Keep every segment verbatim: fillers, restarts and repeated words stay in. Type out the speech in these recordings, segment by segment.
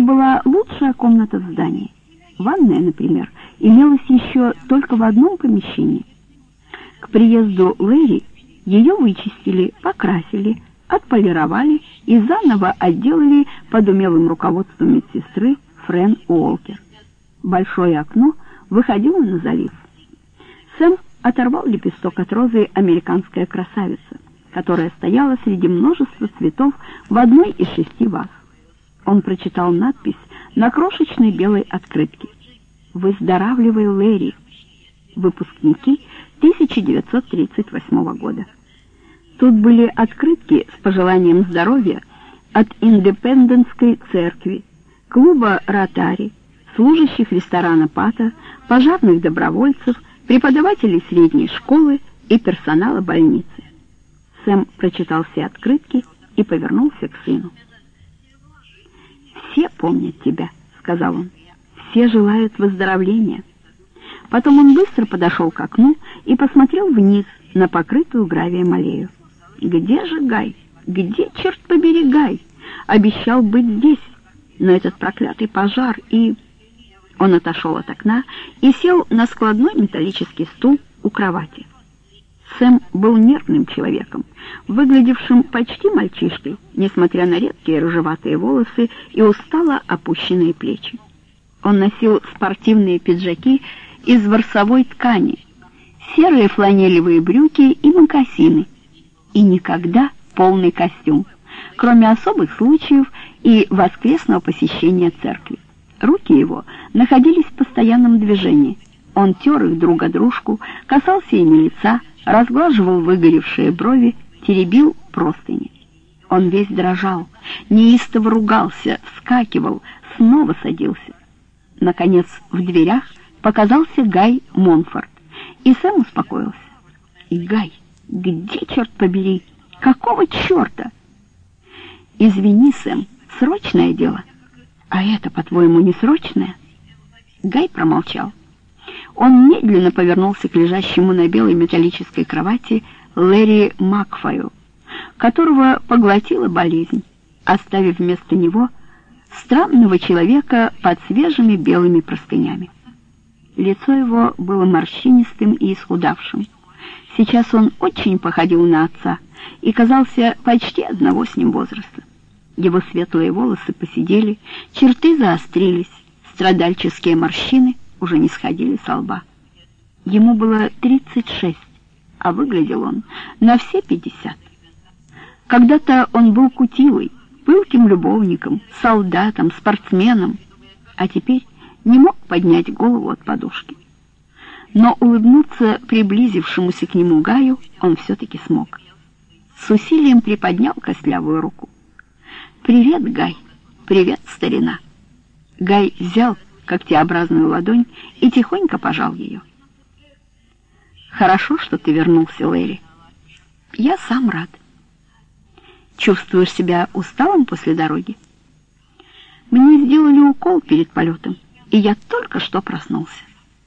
была лучшая комната в здании. Ванная, например, имелась еще только в одном помещении. К приезду Лэри ее вычистили, покрасили, отполировали и заново отделали под умелым руководством медсестры Френ Уолкер. Большое окно выходило на залив. Сэм оторвал лепесток от розы «Американская красавица», которая стояла среди множества цветов в одной из шести ваз. Он прочитал надпись на крошечной белой открытке: «Выздоравливай, Лэри. Выпускники тысяча девятьсот тридцать восьмого года». Тут были открытки с пожеланием здоровья от Индепендентской церкви, клуба «Ротари», служащих ресторана «Пата», пожарных добровольцев, преподавателей средней школы и персонала больницы. Сэм прочитал все открытки и повернулся к сыну. «Все помнят тебя», — сказал он. «Все желают выздоровления». Потом он быстро подошел к окну и посмотрел вниз на покрытую гравием аллею. «Где же Гай? Где, черт побери, Гай? Обещал быть здесь, но этот проклятый пожар и...» Он отошел от окна и сел на складной металлический стул у кровати. Сэм был нервным человеком, выглядевшим почти мальчишкой, несмотря на редкие рыжеватые волосы и устало опущенные плечи. Он носил спортивные пиджаки из ворсовой ткани, серые фланелевые брюки и мокасины, и никогда полный костюм, кроме особых случаев и воскресного посещения церкви. Руки его находились в постоянном движении. Он тер их друг о дружку, касался ими лица, разглаживал выгоревшие брови, теребил простыни. Он весь дрожал, неистово ругался, вскакивал, снова садился. Наконец в дверях показался Гай Монфорд, и Сэм успокоился. И Гай, где, черт побери, какого черта? «Извини, Сэм, срочное дело». «А это, по-твоему, не срочное?» Гай промолчал. Он медленно повернулся к лежащему на белой металлической кровати Лэри Макфаю, которого поглотила болезнь, оставив вместо него странного человека под свежими белыми простынями. Лицо его было морщинистым и исхудавшим. Сейчас он очень походил на отца и казался почти одного с ним возраста. Его светлые волосы поседели, черты заострились, страдальческие морщины уже не сходили со лба. Ему было тридцать шесть, а выглядел он на все пятьдесят. Когда-то он был кутилой, пылким любовником, солдатом, спортсменом, а теперь не мог поднять голову от подушки. Но улыбнуться приблизившемуся к нему Гаю он все-таки смог. С усилием приподнял костлявую руку. «Привет, Гай! Привет, старина!» Гай взял когтеобразную ладонь и тихонько пожал ее. «Хорошо, что ты вернулся, Лэри. Я сам рад. Чувствуешь себя усталым после дороги? Мне сделали укол перед полетом, и я только что проснулся.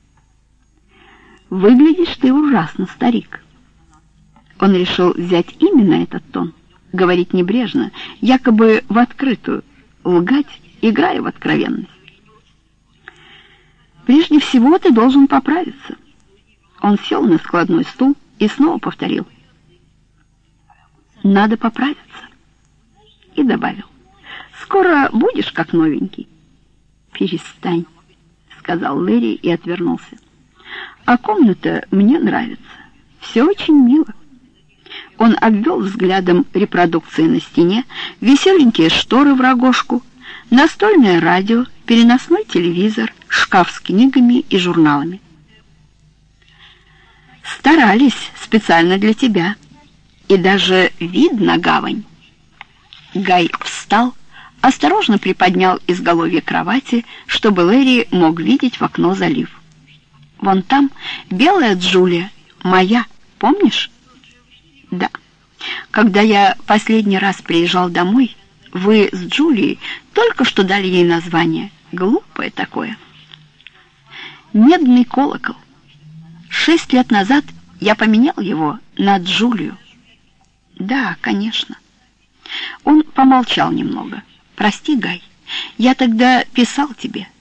Выглядишь ты ужасно, старик». Он решил взять именно этот тон, говорить небрежно, якобы в открытую, лгать, играя в откровенность. «Прежде всего ты должен поправиться». Он сел на складной стул и снова повторил: «Надо поправиться». И добавил: «Скоро будешь как новенький». «Перестань», — сказал Лэри и отвернулся. «А комната мне нравится. Все очень мило». Он обвел взглядом репродукции на стене, веселенькие шторы в рогожку, настольное радио, переносной телевизор, шкаф с книгами и журналами. «Старались специально для тебя. И даже вид на гавань». Гай встал, осторожно приподнял изголовье кровати, чтобы Лэри мог видеть в окно залив. «Вон там белая Джулия, моя, помнишь?» «Да. Когда я последний раз приезжал домой, вы с Джулией только что дали ей название. Глупое такое. Медный колокол. Шесть лет назад я поменял его на Джулию». «Да, конечно». Он помолчал немного. «Прости, Гай, Я тогда писал тебе.